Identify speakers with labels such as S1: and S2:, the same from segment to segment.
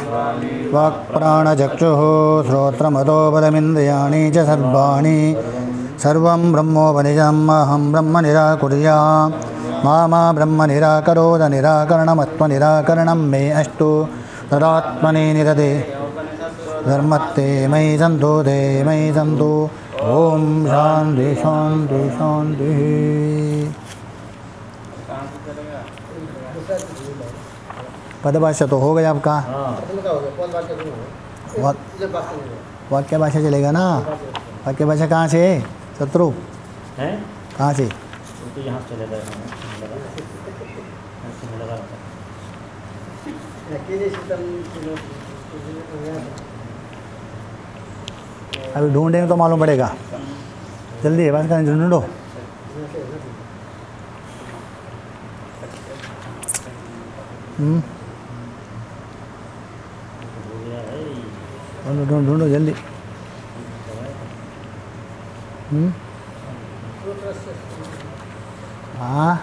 S1: वाक्प्राणचक्षुः श्रोत्रमतोबलमिन्द्रियाणि च सर्वाणि सर्वं ब्रह्मोपनिषदम् अहं ब्रह्म निराकुर्याम् मा ब्रह्म निराकरोद निराकरणमत्वनिराकरणं मे अस्तु तदात्मनि निदधे धर्मत्ते मयि सन्तु ते मयि सन्तु। ओम शांति शांति शांति। पदभाषा तो हो गया आपका। वाक्य भाषा चलेगा ना। वाक्य भाषा कहाँ से है शत्रु? कहाँ से? अभी ढूंढेंगे तो मालूम पड़ेगा। जल्दी है बस करें, ढूंढो। ढूंढो जल्दी। हाँ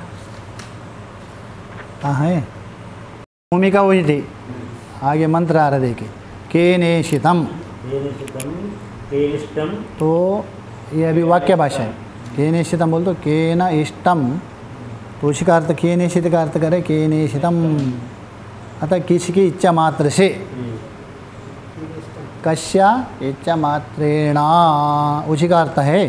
S1: हाँ है। भूमिका वही थी। आगे मंत्र आ रहा देखिए। केनेशितम, तो ये अभी वाक्य भाषा है। केनेशितम बोल तो केन इष्टम, तो उसी का अर्थ केनेशित का अर्थ करे केनेशितम, अतः किसी की इच्छा मात्र से। कस्या इच्छा मात्रेणा, उसी का अर्थ है।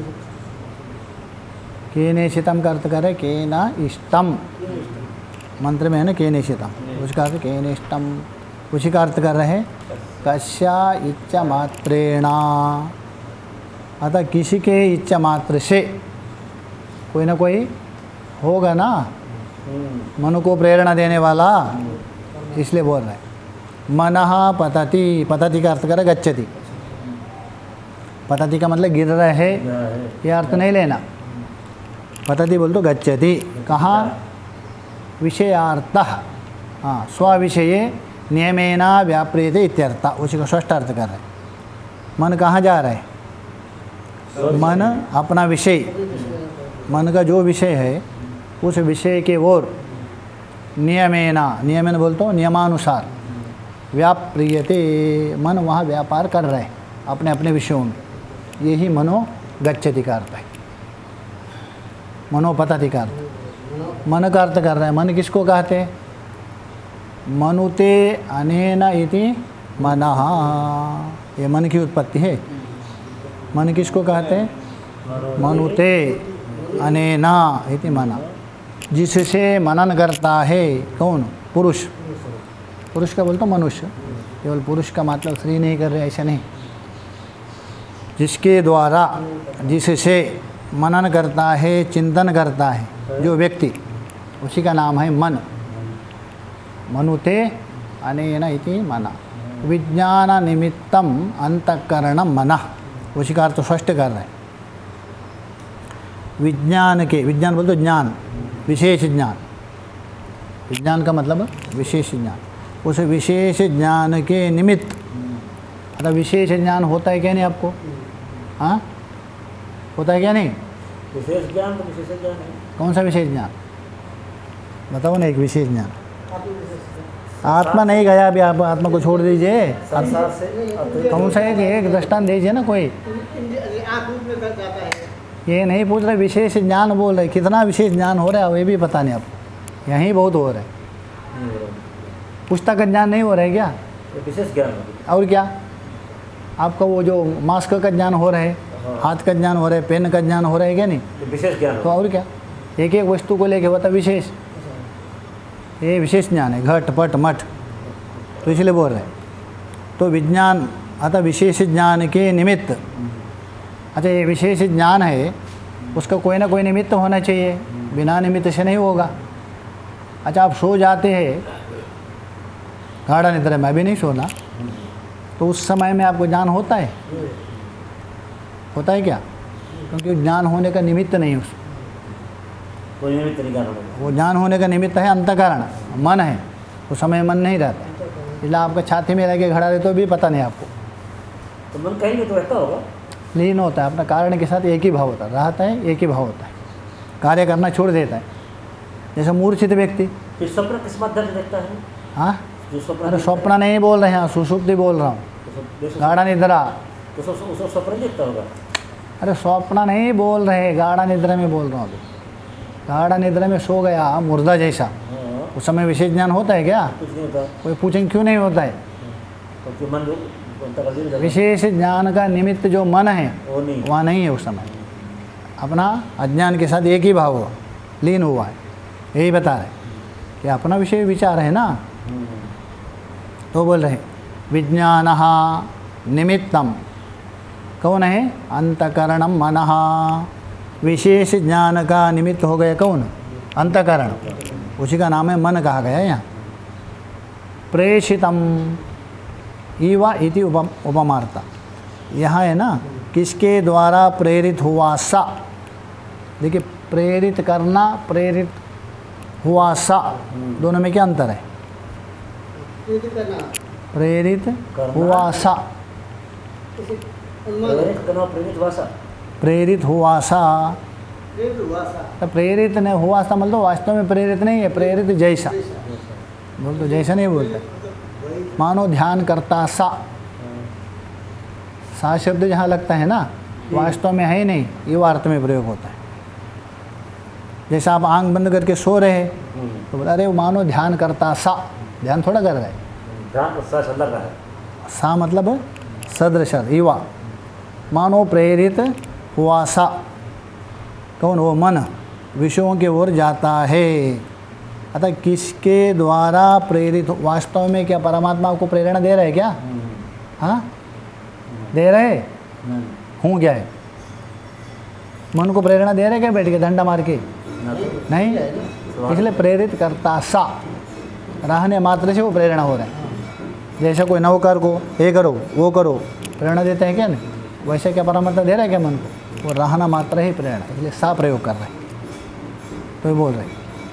S1: केनेशितम का अर्थ करे केन इष्टम, मंत्र में है ना केनेशितम, उसका अर्थ केनेष्टम, उसी का अर्थ कर रहे हैं कस्या इच्छा मात्रेणा, अतः किसी के इच्छा मात्र से कोई ना कोई होगा ना मनु को प्रेरणा देने वाला, इसलिए बोल रहे हैं। मनः पतति, पतति का अर्थ करे गच्छति। पतति का मतलब गिर रहा है, ये अर्थ नहीं लेना। पतति बोल तो गच्छति, कहाँ? विषयार्थः, हाँ, स्वविषये नियमेन व्याप्रियते इत्यर्थ, उसी को स्पष्ट अर्थ कर रहे हैं। मन कहाँ जा रहा है? मन अपना विषय, मन का जो विषय है उस विषय के ओर नियमेन, नियमेन बोलते नियमानुसार, व्याप्रियते, मन वहाँ व्यापार कर रहे हैं अपने अपने विषयों में। यही मनो गच्छति का अर्थ है। मनोपतति का अर्थ, मन का अर्थ कर रहे हैं। मन किसको कहते हैं? मनुते अनेन इति मनः, ये मन की उत्पत्ति है। मन किसको कहते हैं? मनुते अनेना इति मनः, जिससे मनन करता है। कौन? पुरुष। पुरुष का बोलते मनुष्य, केवल पुरुष का मतलब स्त्री नहीं कर रहे, ऐसा नहीं। जिसके द्वारा, जिससे मनन करता है, चिंतन करता है जो व्यक्ति, उसी का नाम है मन। मनुते अनेन इति मनः। विज्ञान निमित्तम अंतःकरणम मनः, उसी का अर्थ स्पष्ट कर रहे हैं। विज्ञान के, विज्ञान बोलते ज्ञान, विशेष ज्ञान। विज्ञान का मतलब विशेष ज्ञान। उस विशेष ज्ञान के निमित्त, अतः विशेष ज्ञान होता है क्या नहीं आपको? हाँ, होता है क्या नहीं?
S2: विशेष ज्ञान तो विशेष ज्ञान है।
S1: कौन सा विशेष ज्ञान बताओ ना? एक विशेष ज्ञान। आत्मा नहीं गया अभी, आप आत्मा को छोड़ दीजिए। कौन सा एक दृष्टांत दीजिए ना कोई। ये नहीं पूछ रहे, विशेष ज्ञान बोल रहे। कितना विशेष ज्ञान हो रहा है ये भी पता नहीं आपको। यहीं बहुत हो रहा है। पुस्तक का ज्ञान नहीं हो रहा है क्या?
S2: विशेष ज्ञान।
S1: और क्या आपका वो जो मास्क का ज्ञान हो रहा है, हाथ का ज्ञान हो रहा है, पेन का ज्ञान हो रहा है क्या नहीं?
S2: विशेष ज्ञान।
S1: तो और क्या? एक एक वस्तु को लेके होता विशेष, ये विशेष ज्ञान है। घट पट मठ, तो इसलिए बोल रहे हैं। तो विज्ञान, अतः विशेष ज्ञान के निमित्त। अच्छा, ये विशेष ज्ञान है, उसका कोई ना कोई निमित्त होना चाहिए, बिना निमित्त से नहीं होगा। अच्छा, आप सो जाते हैं गाढ़ा निद्रा में, अभी नहीं सोना, तो उस समय में आपको ज्ञान होता है? होता है क्या? क्योंकि ज्ञान होने का निमित्त नहीं उस, वो ज्ञान होने का निमित्त है अंतःकरण, मन है। उस समय मन नहीं रहता, इसलिए आपका छाती में रह के खड़ा रहे तो भी पता नहीं आपको।
S2: तो मन कहीं तो रहता होगा,
S1: लीन होता है अपना कारण के साथ, एक ही भाव होता है, रहता है एक ही भाव होता है, कार्य करना छोड़ देता है। जैसे मूर्छित व्यक्ति
S2: स्वप्न किस माध्यम से देखता है?
S1: हाँ,
S2: जो स्वप्न
S1: अरे स्वप्न नहीं बोल रहे हैं, सुषुप्ति बोल रहा हूँ, गाढ़ा निद्रा।
S2: तो उसको स्वप्न दिखता होगा।
S1: अरे स्वप्न नहीं बोल रहे, गाढ़ा निद्रा में बोल रहा हूँ। गाढ़ा निद्रा में सो गया मुर्दा जैसा,
S2: हाँ,
S1: उस समय विशेष ज्ञान होता है क्या?
S2: कुछ नहीं होता।
S1: कोई पूछेंगे क्यों नहीं होता है?
S2: तो मन जो बनता कर दिया
S1: विशेष ज्ञान का निमित्त जो मन है
S2: वो नहीं।
S1: वहाँ नहीं है उस समय, अपना अज्ञान के साथ एक ही भाव हुआ, लीन हुआ है। यही बता रहे कि अपना विषय विचार है ना। तो बोल रहे विज्ञान निमित्तम कौन है? अंतकरणम मनः। विशेष ज्ञान का निमित्त हो गया कौन? अंतकरण, उसी का नाम है मन कहा गया यहाँ। प्रेषितम ईवा इति उपमार्ता, यहाँ है ना किसके द्वारा प्रेरित हुआ सा। देखिए प्रेरित करना, प्रेरित हुआ सा, दोनों में क्या अंतर है? प्रेरित हुआ सा, प्रेरित हुआ सा। तो प्रेरित नहीं हुआ सा मतलब वास्तव में प्रेरित नहीं है, प्रेरित जैसा बोल, तो जैसा नहीं बोलते। मानो ध्यान करता सा, सा शब्द जहाँ लगता है ना वास्तव में है ही नहीं, ये अर्थ में प्रयोग होता है। जैसा आप आंख बंद करके सो रहे हैं तो बोला अरे मानो ध्यान करता सा, ध्यान थोड़ा कर रहा है,
S2: ध्यान तो सा लग रहा है।
S1: सा मतलब सदृश युवा, मानो प्रेरित हुआ सा। कौन? वो मन विषयों की ओर जाता है। अतः किसके द्वारा प्रेरित? वास्तव में क्या परमात्मा को प्रेरणा दे रहे हैं क्या? हाँ दे रहे हूँ क्या है? मन को प्रेरणा दे रहे क्या बैठ के डंडा मार के? नहीं, इसलिए प्रेरित करता सा, रहने मात्र से वो प्रेरणा हो रहा है। जैसे कोई नौकर को ये करो वो करो प्रेरणा देते हैं क्या? नहीं, वैसे क्या परमात्मा दे रहा है क्या मन को? वो रहना मात्र ही प्रेरणा, इसलिए सा प्रयोग कर रहे हैं। तो ये बोल रहे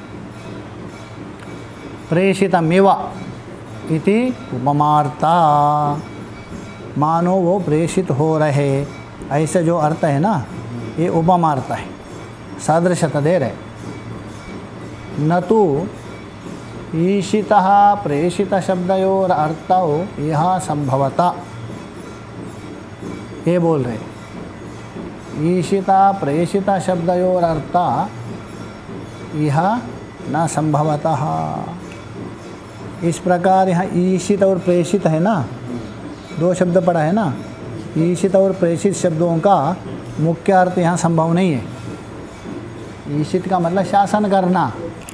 S1: प्रेषितमिव इति उपमार्ता, मानो वो प्रेषित हो रहे, ऐसे जो अर्थ है ना ये उपमार्ता है, सादृश्यता दे रहे। न तो ईशितः प्रेषित शब्दयोर अर्थौ यह संभवता, ये बोल रहे ईशिता प्रेषित शब्दयोर अर्थ यह न संभवतः। इस प्रकार यहाँ ईशित और प्रेषित है ना, दो शब्द पढ़ा है ना, ईशित और प्रेषित शब्दों का मुख्य अर्थ यहाँ संभव नहीं है। ईशित का मतलब शासन करना,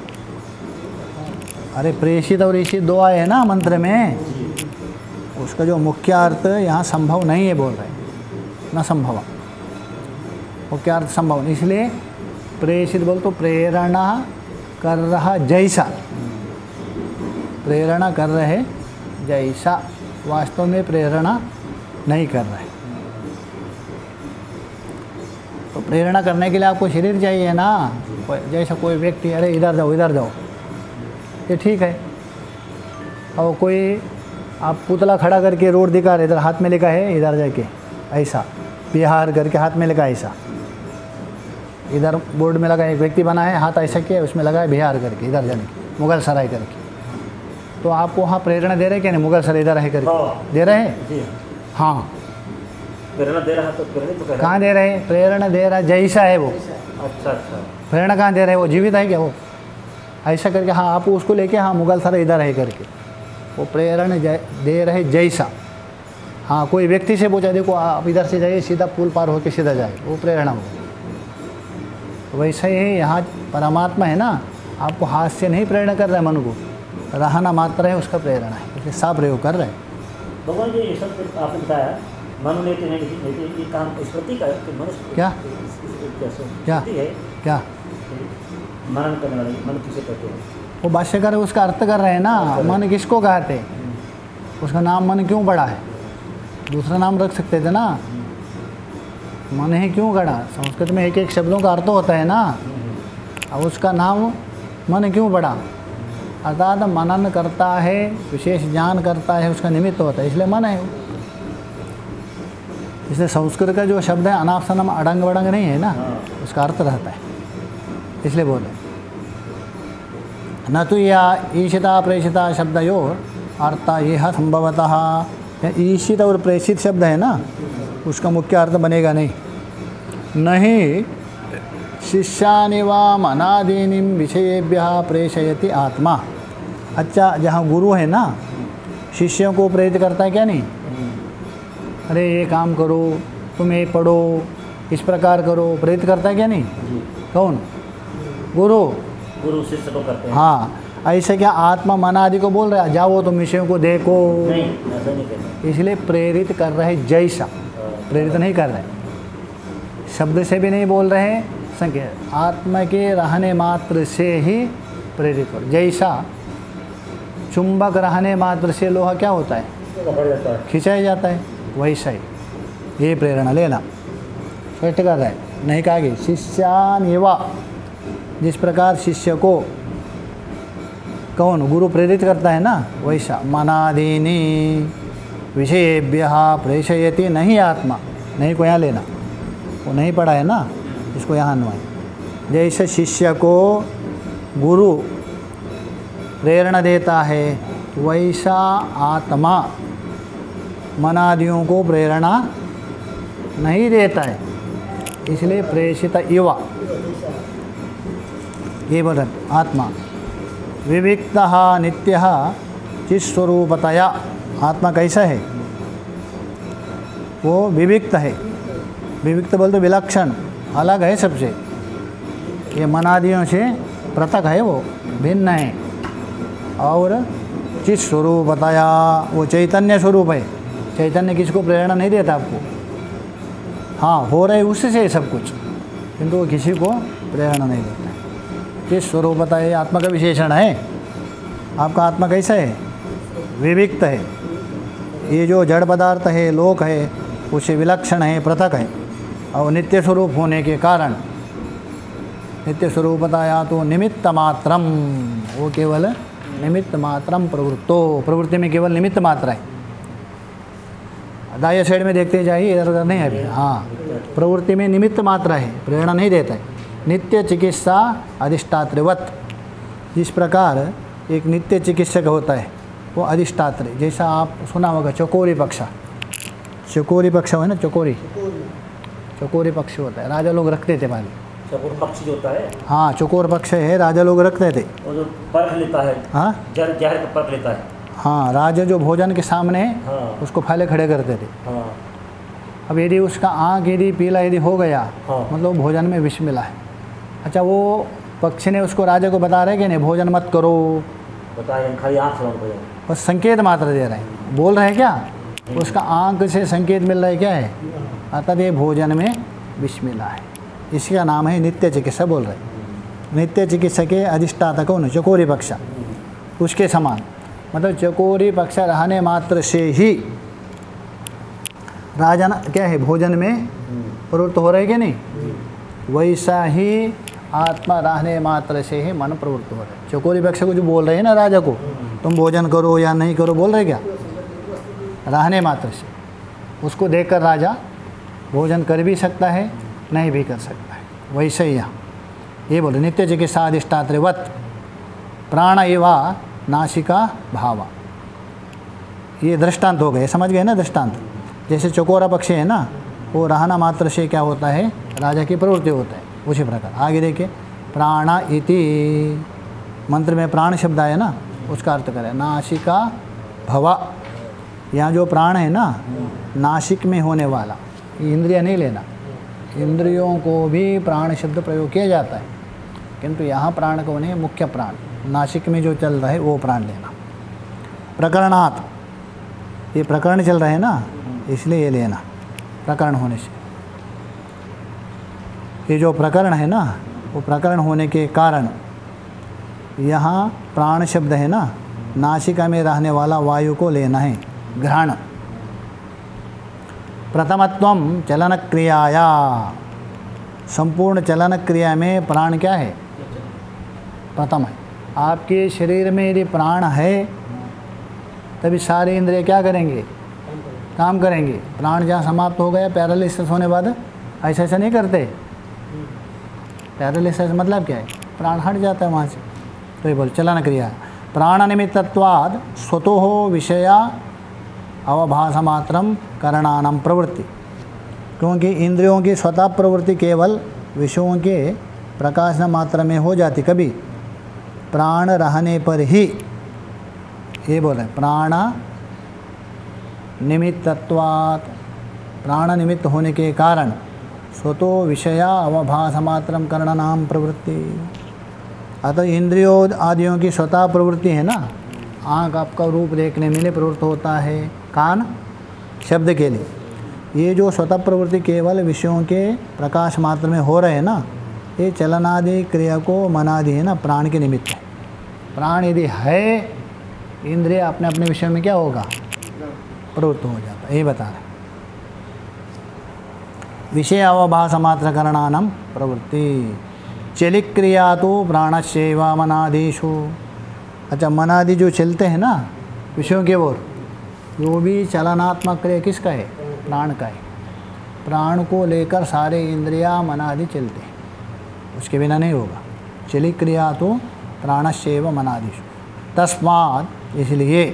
S1: अरे प्रेषित और ईशित दो आए हैं ना मंत्र में, उसका जो मुख्य अर्थ यहाँ संभव नहीं है बोल रहे, न संभव, मुख्य अर्थ संभव नहीं। इसलिए प्रेषित बोल तो प्रेरणा कर रहा जैसा, प्रेरणा कर रहे जैसा, वास्तव में प्रेरणा नहीं कर रहे। तो प्रेरणा करने के लिए आपको शरीर चाहिए ना। जैसा कोई व्यक्ति अरे इधर जाओ इधर जाओ, ये ठीक है। और कोई आप पुतला खड़ा करके रोड दिखा रहे, इधर हाथ में लिखा है इधर जाके ऐसा, बिहार करके हाथ में लिखा ऐसा, इधर बोर्ड में लगा एक व्यक्ति बना है हाथ ऐसा किया, उसमें लगा है बिहार करके इधर जाने की, मुगल सराय करके। तो आपको वहाँ प्रेरणा दे रहे क्या? नहीं, मुगल सराय इधर है करके दे रहे हैं। हाँ
S2: प्रेरणा दे रहा है तो प्रेरित तो
S1: कहाँ दे रहे हैं? प्रेरणा दे रहा जैसा है वो।
S2: अच्छा अच्छा,
S1: प्रेरणा कहाँ दे रहे हैं? वो जीवित है क्या वो? ऐसा करके हाँ आप उसको लेके हाँ मुगल सराय इधर है करके, वो प्रेरणा दे रहे जैसा। हाँ कोई व्यक्ति से पूछा देखो आप इधर से जाइए सीधा पुल पार होकर सीधा जाए, वो प्रेरणा हो। वैसे ही यहाँ परमात्मा है ना, आपको हाथ से नहीं प्रेरणा कर रहा है मन को, रहना मात्र है उसका प्रेरणा है, इसलिए सा प्रयोग कर रहे हैं।
S2: भगवान जी ये सब आपने बताया मन ने ये काम स्मृति का कि मनुष्य
S1: क्या क्या
S2: है
S1: क्या
S2: मनन करने वाले मन किसे कहते हैं?
S1: वो भाष्यकार उसका अर्थ कर रहे हैं ना। मन किसको कहते हैं? उसका नाम मन क्यों पड़ा है? दूसरा नाम रख सकते थे ना, मन ही क्यों गढ़ा? संस्कृत में एक एक शब्दों का अर्थ होता है ना, अब उसका नाम मन क्यों पड़ा? अर्थात मनन करता है, विशेष ज्ञान करता है, उसका निमित्त होता है, इसलिए मन है। इसलिए संस्कृत का जो शब्द है अनापसनम अड़ंग वड़ंग नहीं है ना, उसका अर्थ रहता है, इसलिए बोले न तो या ईशिता प्रेषिता शब्दयोर अर्थ यह संभवतः, ईशित और प्रेषित शब्द है ना, उसका मुख्य अर्थ बनेगा नहीं शिष्यानिवाम अनादीनिम विषयेभ्यः प्रेषयति आत्मा। अच्छा, जहाँ गुरु है ना, शिष्यों को प्रेरित करता है क्या नहीं? अरे ये काम करो, तुम ये पढ़ो, इस प्रकार करो, प्रेरित करता है क्या नहीं? कौन? गुरु
S2: शिष्य को करते हैं।
S1: हाँ, ऐसे क्या आत्मा मन आदि को बोल रहा है जाओ तुम विषयों को देखो?
S2: नहीं, ऐसा नहीं कहते।
S1: इसलिए प्रेरित कर रहे जैसा, प्रेरित नहीं कर रहे, शब्द से भी नहीं बोल रहे, संकेत आत्मा के रहने मात्र से ही प्रेरित हो। जैसा चुंबक रहने मात्र से लोहा क्या होता है? खिंचाया जाता है, वैसा ही ये प्रेरणा लेना स्पष्ट कर रहा है। नहीं कहा कि शिष्यान एवा, जिस प्रकार शिष्य को कौन गुरु प्रेरित करता है ना, वैसा मनादीनी विषयेभ्यः प्रेषयति, नहीं आत्मा, नहीं को यहाँ लेना, वो नहीं पढ़ा है ना, इसको यहाँ अन्वय। जैसे शिष्य को गुरु प्रेरणा देता है, वैसा आत्मा मनादियों को प्रेरणा नहीं देता है, इसलिए प्रेषित इवा ये बोल रहे आत्मा। विविक्तः नित्यः चित्स्वरूपतया, आत्मा कैसा है? वो विविक्त है। विविक्त बोल तो विलक्षण, अलग है सबसे, ये मनादियों से पृथक है, वो भिन्न है। और चित स्वरूप बताया, वो चैतन्य स्वरूप है। चैतन्य किसको प्रेरणा नहीं देता आपको, हाँ हो रहे उससे सब कुछ, किंतु वो किसी को प्रेरणा नहीं देता है। चित स्वरूप बताया आत्मा का विशेषण है। आपका आत्मा कैसा है? विविक्त है। ये जो जड़ पदार्थ है, लोक है, उससे विलक्षण है, पृथक है। और नित्य स्वरूप होने के कारण, नित्य स्वरूप बताया तो निमित्त मात्रम, वो केवल निमित्त मात्रम प्रवृत्तो, प्रवृत्ति में केवल निमित्त मात्रा है। दाया साइड में देखते जाइए, इधर उधर नहीं है अभी। हाँ, प्रवृत्ति में निमित्त मात्रा है, प्रेरणा नहीं देता है। नित्य चिकित्सा अधिष्ठात्रवत, जिस प्रकार एक नित्य चिकित्सक होता है वो अधिष्ठात्र, जैसा आप सुना होगा चकोरी पक्ष, चकोरी पक्ष है ना, चकोरी पक्ष होता है, राजा लोग रखते थे पहले।
S2: चकोर पक्ष जो होता है,
S1: हाँ चकोर पक्ष है, राजा लोग रखते थे।
S2: वो जो परख लेता है,
S1: हाँ
S2: जहर का परख लेता है।
S1: हाँ, राजा जो भोजन के सामने
S2: हाँ,
S1: उसको फैले खड़े करते थे।
S2: हाँ,
S1: अब यदि उसका आँख यदि पीला यदि हो गया,
S2: हाँ,
S1: मतलब भोजन में विष मिला है। अच्छा, वो पक्षी ने उसको राजा को बता रहे कि नहीं भोजन मत करो,
S2: बताए खाली आँख से उनको
S1: बस संकेत मात्र दे रहे हैं, बोल रहे हैं क्या, उसका आँख से संकेत मिल रहा है क्या है, अर्थात ये भोजन में विष मिला है। इसका नाम है नित्य चिकित्सा बोल रहे हैं। नित्य चिकित्सा के अधिष्ठाता कौन? चकोरी पक्ष, उसके समान, मतलब चकोरी पक्ष रहने मात्र से ही राजा क्या है भोजन में प्रवृत्त हो रहे कि नहीं, वैसा ही आत्मा रहने मात्र से ही मन प्रवृत्त हो रहा है। चकोरी पक्ष को जो बोल रहे हैं ना राजा को, तुम भोजन करो या नहीं करो, बोल रहे क्या, रहने मात्र से, उसको देखकर राजा भोजन कर भी सकता है, नहीं भी कर सकता है। वैसे ही यहाँ ये बोले नित्य चिकित्सा अधिष्ठात्रवत प्राण एवा नासिका भावा, ये दृष्टांत हो गए, समझ गए ना दृष्टांत। जैसे चकोरा पक्षी है ना, वो रहना मात्र से क्या होता है, राजा की प्रवृत्ति होता है, उसी प्रकार आगे देखिए प्राण इति मंत्र में प्राण शब्द आया ना, उसका अर्थ करें नासिका भवा। यहाँ जो प्राण है ना, नासिक में होने वाला, इंद्रिय नहीं लेना, इंद्रियों को भी प्राण शब्द प्रयोग किया जाता है, किंतु यहाँ प्राण को नहीं, मुख्य प्राण नासिक में जो चल रहा है वो प्राण लेना। प्रकरणात्, ये प्रकरण चल रहा है ना, इसलिए ये लेना प्रकरण होने से। ये जो प्रकरण है ना, वो प्रकरण होने के कारण यहाँ प्राण शब्द है ना, नासिका में रहने वाला वायु को लेना है, ग्रहण। प्रथमत्वम चलन क्रियाया, संपूर्ण चलन क्रिया में प्राण क्या है, प्रथम है। आपके शरीर में यदि प्राण है तभी सारे इंद्रिय क्या करेंगे, काम करेंगे। प्राण जहाँ समाप्त हो गया पैरालिसिस होने बाद, ऐसा ऐसा नहीं करते। पैरालिसिस मतलब क्या है, प्राण हट जाता है वहाँ से, तो ये बोल चलन क्रिया। प्राणनिमित्तत्वाद स्वतो विषया अवभासमात्रम करणानां प्रवृत्ति, क्योंकि इंद्रियों की स्वतः प्रवृत्ति केवल विषयों के प्रकाशन मात्र में हो जाती, कभी प्राण रहने पर ही, ये बोल रहे प्राण निमित्तत्वात्, प्राण निमित्त होने के कारण स्वतो विषया अवभासमात्रम करणानां प्रवृत्ति। अतः इंद्रियों आदियों की स्वतः प्रवृत्ति है ना, आँख आपका रूप देखने में प्रवृत्त होता है, कान शब्द के लिए, ये जो स्वतः प्रवृत्ति केवल विषयों के प्रकाश मात्र में हो रहे हैं ना, ये चलनादि क्रिया को मनादि है ना, प्राण के निमित्त है। प्राण यदि है, इंद्रिय अपने अपने विषय में क्या होगा, प्रवृत्त हो जाता है, ये बता रहे। विषय अवभास मात्र करणानां प्रवृत्ति, चलिक क्रिया तो प्राणस्यैव मनादिषु। अच्छा, मनादि जो चलते हैं ना विषयों के ओर, वो भी चलनात्मक क्रिया किसका है, प्राण का है। प्राण को लेकर सारे इंद्रिया मनादि चलते हैं, उसके बिना नहीं होगा। चलिक क्रिया तो प्राणस्यैव मनादिषु, तस्मात् इसलिए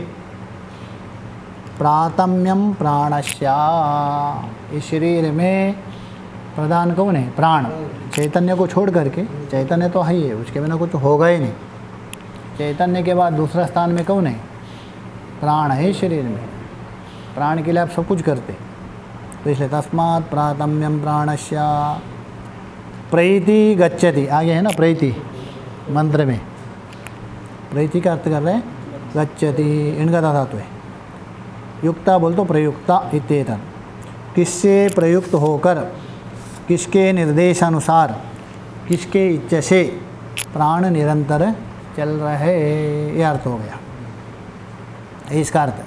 S1: प्राथम्यम प्राणस्या, इस शरीर में प्रधान कौन है, प्राण। चैतन्य को छोड़ करके, चैतन्य तो है ही है, उसके बिना कुछ होगा ही नहीं। चैतन्य के बाद दूसरा स्थान में कौन है, प्राण है शरीर में। प्राण के लिए आप सब कुछ करते, तो इसलिए तस्मात् प्राथम्यम प्राणस्या प्रैति गच्छति, आगे है ना प्रैति मंत्र में, प्रैति का अर्थ कर रहे हैं गच्छति, इनका धातु है। युक्ता बोल तो प्रयुक्ता इत्येतत्, किससे प्रयुक्त होकर, किसके निर्देशानुसार, किसके इच्छा से प्राण निरंतर चल रहे, ये अर्थ हो गया। इसका अर्थ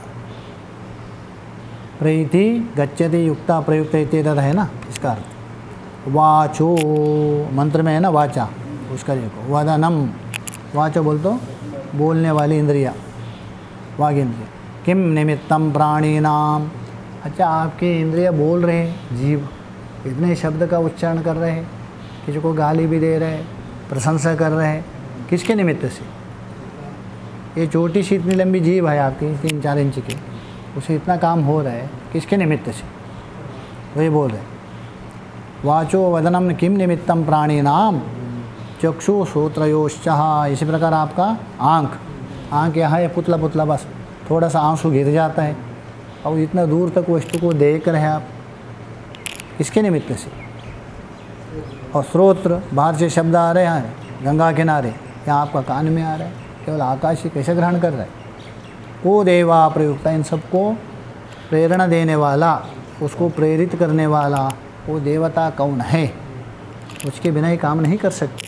S1: प्रैति गच्छति युक्ता प्रयुक्त इत्येतत् है ना, इसका अर्थ। वाचो मंत्र में है ना, वाचा, उसका देखो वदनम, वाचो बोल तो बोलने वाली इंद्रिया, वाग इंद्रिया। किम निमित्तम प्राणीनाम, अच्छा आपके इंद्रिया बोल रहे हैं, जीव इतने शब्द का उच्चारण कर रहे हैं, किसी को गाली भी दे रहे हैं, प्रशंसा कर रहे हैं, किसके निमित्त से। ये छोटी सी इतनी लंबी जीव है आपकी 3-4 इंच की, उसे इतना काम हो रहा है, किसके निमित्त से, वही बोल रहे। वाचो वदनम किम निमित्तम प्राणीनाम चक्षु श्रोत्रयोश्चः, इसी प्रकार आपका आँख यहाँ है पुतला पुतला, बस थोड़ा सा आंसू गिर जाता है, और इतना दूर तक वस्तु को देख रहे हैं आप, किसके निमित्त से। और श्रोत्र, बाहर से शब्द आ रहे हैं, गंगा किनारे, यहाँ आपका कान में आ रहा है, केवल आकाश ही कैसे ग्रहण कर रहा है। को देवा प्रयुक्त, इन सबको प्रेरणा देने वाला, उसको प्रेरित करने वाला वो देवता कौन है, उसके बिना ही काम नहीं कर सकते।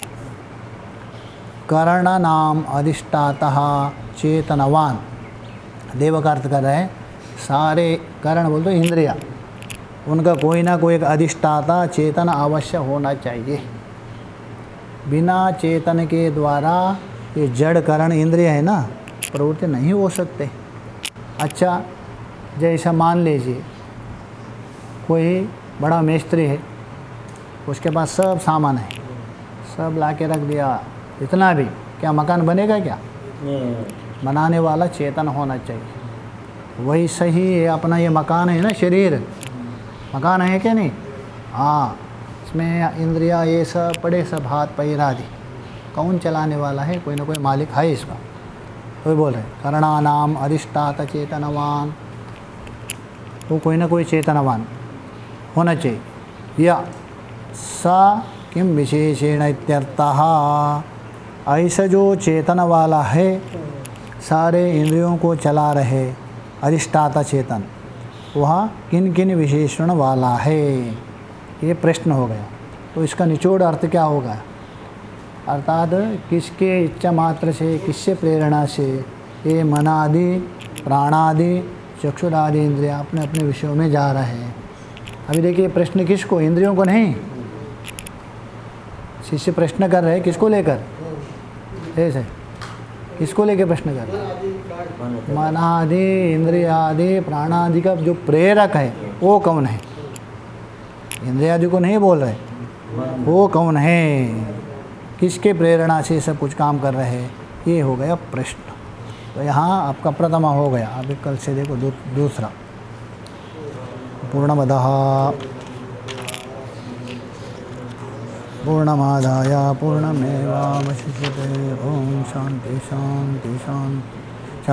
S1: कर्ण नाम अधिष्ठातः चेतनवान, देव का अर्थ कर रहे हैं सारे कर्ण बोल तो इंद्रिया, उनका कोई ना कोई एक अधिष्ठाता चेतन अवश्य होना चाहिए। बिना चेतन के द्वारा ये जड़ करण इंद्रिय है ना, प्रवृत्ति नहीं हो सकते। अच्छा, जैसा मान लीजिए कोई बड़ा मिस्त्री है, उसके पास सब सामान है, सब ला के रख दिया, इतना भी, क्या मकान बनेगा क्या? बनाने वाला चेतन होना चाहिए। वही सही है अपना ये मकान है ना, शरीर मकान है क्या नहीं? हाँ, इसमें इंद्रिया ये सब पड़े, सब हाथ पैर आदि, कौन चलाने वाला है? कोई ना कोई मालिक है इसका। कोई बोल रहे करणानाम अधिष्ठाता चेतनवान, तो कोई ना कोई चेतनवान होना चाहिए। या सा किम विशेषेण इत्यर्थः, ऐसा जो चेतन वाला है, सारे इंद्रियों को चला रहे अधिष्ठाता चेतन, वह किन किन विशेषण वाला है, ये प्रश्न हो गया। तो इसका निचोड़ अर्थ क्या होगा? अर्थात किसके इच्छा मात्र से, किससे प्रेरणा से ये मनादि प्राणादि चक्षुरादि इंद्रिया अपने अपने विषयों में जा रहे हैं। अभी देखिए प्रश्न किसको? इंद्रियों को नहीं। शिष्य प्रश्न कर रहे हैं किसको लेकर? ऐसे किसको लेकर प्रश्न कर रहे हैं? मनादि इंद्रियादि प्राणादि का जो प्रेरक है वो कौन है? इंद्रियादि को नहीं बोल रहे, वो कौन है, किसके प्रेरणा से सब कुछ काम कर रहे हैं, ये हो गया प्रश्न। तो यहाँ आपका प्रथमा हो गया। अभी कल से देखो दूसरा पूर्णमदः पूर्णमादाय पूर्णमेवावशिष्यते। ओम शांति शांति शांति।